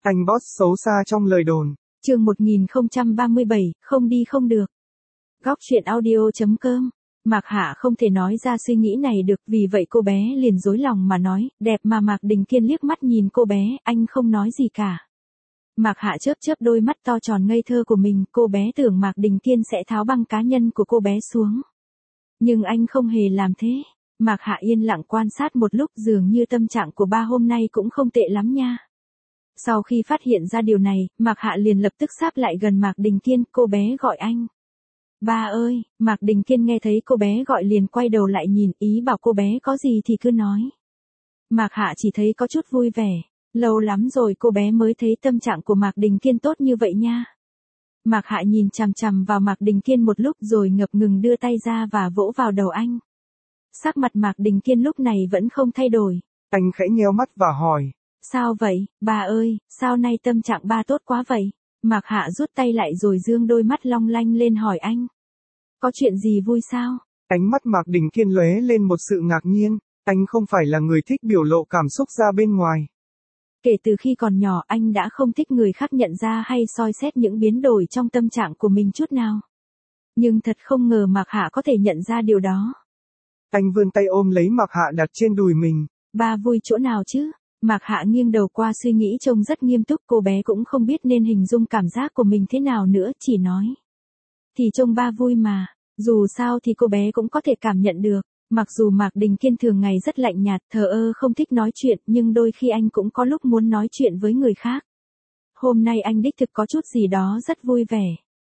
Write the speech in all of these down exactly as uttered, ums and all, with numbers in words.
Anh boss xấu xa trong lời đồn. Chương một nghìn không trăm ba mươi bảy, không đi không được. Góc truyện audio chấm com. Mạc Hạ không thể nói ra suy nghĩ này được, vì vậy cô bé liền dối lòng mà nói, đẹp mà. Mạc Đình Kiên liếc mắt nhìn cô bé, anh không nói gì cả. Mạc Hạ chớp chớp đôi mắt to tròn ngây thơ của mình, cô bé tưởng Mạc Đình Kiên sẽ tháo băng cá nhân của cô bé xuống. Nhưng anh không hề làm thế. Mạc Hạ yên lặng quan sát một lúc, dường như tâm trạng của ba hôm nay cũng không tệ lắm nha. Sau khi phát hiện ra điều này, Mạc Hạ liền lập tức sáp lại gần Mạc Đình Kiên, cô bé gọi anh. Ba ơi. Mạc Đình Kiên nghe thấy cô bé gọi liền quay đầu lại nhìn, ý bảo cô bé có gì thì cứ nói. Mạc Hạ chỉ thấy có chút vui vẻ, lâu lắm rồi cô bé mới thấy tâm trạng của Mạc Đình Kiên tốt như vậy nha. Mạc Hạ nhìn chằm chằm vào Mạc Đình Kiên một lúc rồi ngập ngừng đưa tay ra và vỗ vào đầu anh. Sắc mặt Mạc Đình Kiên lúc này vẫn không thay đổi. Anh khẽ nheo mắt và hỏi. Sao vậy, ba ơi, sao nay tâm trạng ba tốt quá vậy? Mạc Hạ rút tay lại rồi dương đôi mắt long lanh lên hỏi anh. Có chuyện gì vui sao? Ánh mắt Mạc Đình Kiên lóe lên một sự ngạc nhiên, anh không phải là người thích biểu lộ cảm xúc ra bên ngoài. Kể từ khi còn nhỏ anh đã không thích người khác nhận ra hay soi xét những biến đổi trong tâm trạng của mình chút nào. Nhưng thật không ngờ Mạc Hạ có thể nhận ra điều đó. Anh vươn tay ôm lấy Mạc Hạ đặt trên đùi mình. Ba vui chỗ nào chứ? Mạc Hạ nghiêng đầu qua suy nghĩ trông rất nghiêm túc, cô bé cũng không biết nên hình dung cảm giác của mình thế nào nữa, chỉ nói. Thì trông ba vui mà, dù sao thì cô bé cũng có thể cảm nhận được. Mặc dù Mạc Đình Kiên thường ngày rất lạnh nhạt, thờ ơ không thích nói chuyện, nhưng đôi khi anh cũng có lúc muốn nói chuyện với người khác. Hôm nay anh đích thực có chút gì đó rất vui vẻ.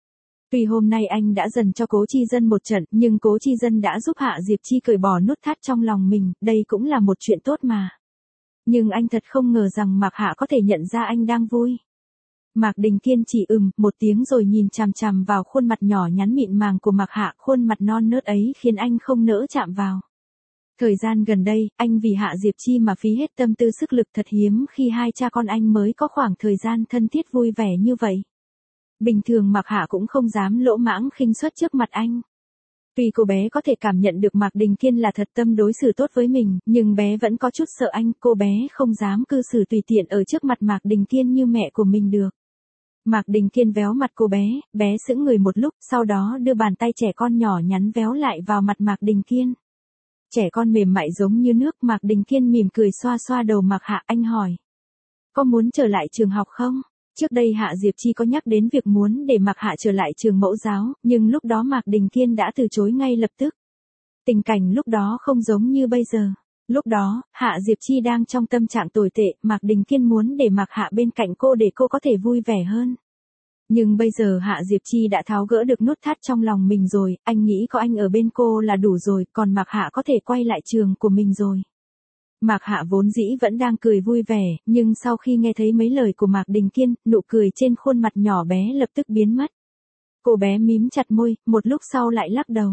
Tuy hôm nay anh đã dần cho Cố Chi Dân một trận, nhưng Cố Chi Dân đã giúp Hạ Diệp Chi cởi bỏ nút thắt trong lòng mình, đây cũng là một chuyện tốt mà. Nhưng anh thật không ngờ rằng Mạc Hạ có thể nhận ra anh đang vui. Mạc Đình Kiên chỉ ừm một tiếng rồi nhìn chằm chằm vào khuôn mặt nhỏ nhắn mịn màng của Mạc Hạ, khuôn mặt non nớt ấy khiến anh không nỡ chạm vào. Thời gian gần đây, anh vì Hạ Diệp Chi mà phí hết tâm tư sức lực, thật hiếm khi hai cha con anh mới có khoảng thời gian thân thiết vui vẻ như vậy. Bình thường Mạc Hạ cũng không dám lỗ mãng khinh suất trước mặt anh. Tuy cô bé có thể cảm nhận được Mạc Đình Kiên là thật tâm đối xử tốt với mình, nhưng bé vẫn có chút sợ anh, cô bé không dám cư xử tùy tiện ở trước mặt Mạc Đình Kiên như mẹ của mình được. Mạc Đình Kiên véo mặt cô bé, bé sững người một lúc, sau đó đưa bàn tay trẻ con nhỏ nhắn véo lại vào mặt Mạc Đình Kiên. Trẻ con mềm mại giống như nước, Mạc Đình Kiên mỉm cười xoa xoa đầu Mạc Hạ, anh hỏi. Có muốn trở lại trường học không? Trước đây Hạ Diệp Chi có nhắc đến việc muốn để Mạc Hạ trở lại trường mẫu giáo, nhưng lúc đó Mạc Đình Kiên đã từ chối ngay lập tức. Tình cảnh lúc đó không giống như bây giờ. Lúc đó, Hạ Diệp Chi đang trong tâm trạng tồi tệ, Mạc Đình Kiên muốn để Mạc Hạ bên cạnh cô để cô có thể vui vẻ hơn. Nhưng bây giờ Hạ Diệp Chi đã tháo gỡ được nút thắt trong lòng mình rồi, anh nghĩ có anh ở bên cô là đủ rồi, còn Mạc Hạ có thể quay lại trường của mình rồi. Mạc Hạ vốn dĩ vẫn đang cười vui vẻ, nhưng sau khi nghe thấy mấy lời của Mạc Đình Kiên, nụ cười trên khuôn mặt nhỏ bé lập tức biến mất. Cô bé mím chặt môi, một lúc sau lại lắc đầu.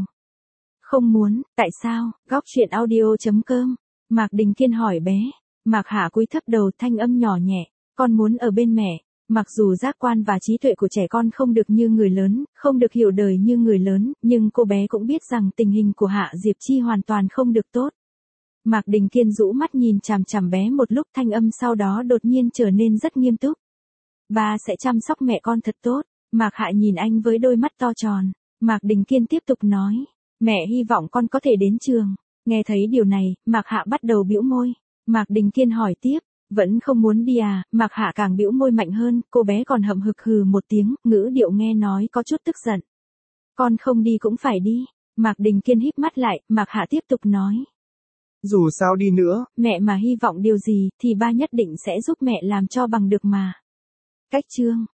Không muốn, tại sao? Góc truyện audio chấm com. Mạc Đình Kiên hỏi bé. Mạc Hạ cúi thấp đầu, thanh âm nhỏ nhẹ. Con muốn ở bên mẹ. Mặc dù giác quan và trí tuệ của trẻ con không được như người lớn, không được hiểu đời như người lớn, nhưng cô bé cũng biết rằng tình hình của Hạ Diệp Chi hoàn toàn không được tốt. Mạc Đình Kiên rũ mắt nhìn chằm chằm bé một lúc, thanh âm sau đó đột nhiên trở nên rất nghiêm túc. Ba sẽ chăm sóc mẹ con thật tốt. Mạc Hạ nhìn anh với đôi mắt to tròn. Mạc Đình Kiên tiếp tục nói. Mẹ hy vọng con có thể đến trường. Nghe thấy điều này, Mạc Hạ bắt đầu bĩu môi. Mạc Đình Kiên hỏi tiếp. Vẫn không muốn đi à? Mạc Hạ càng bĩu môi mạnh hơn, cô bé còn hậm hực hừ một tiếng, ngữ điệu nghe nói có chút tức giận. Con không đi cũng phải đi. Mạc Đình Kiên híp mắt lại, Mạc Hạ tiếp tục nói. Dù sao đi nữa, mẹ mà hy vọng điều gì, thì ba nhất định sẽ giúp mẹ làm cho bằng được mà. Cách chương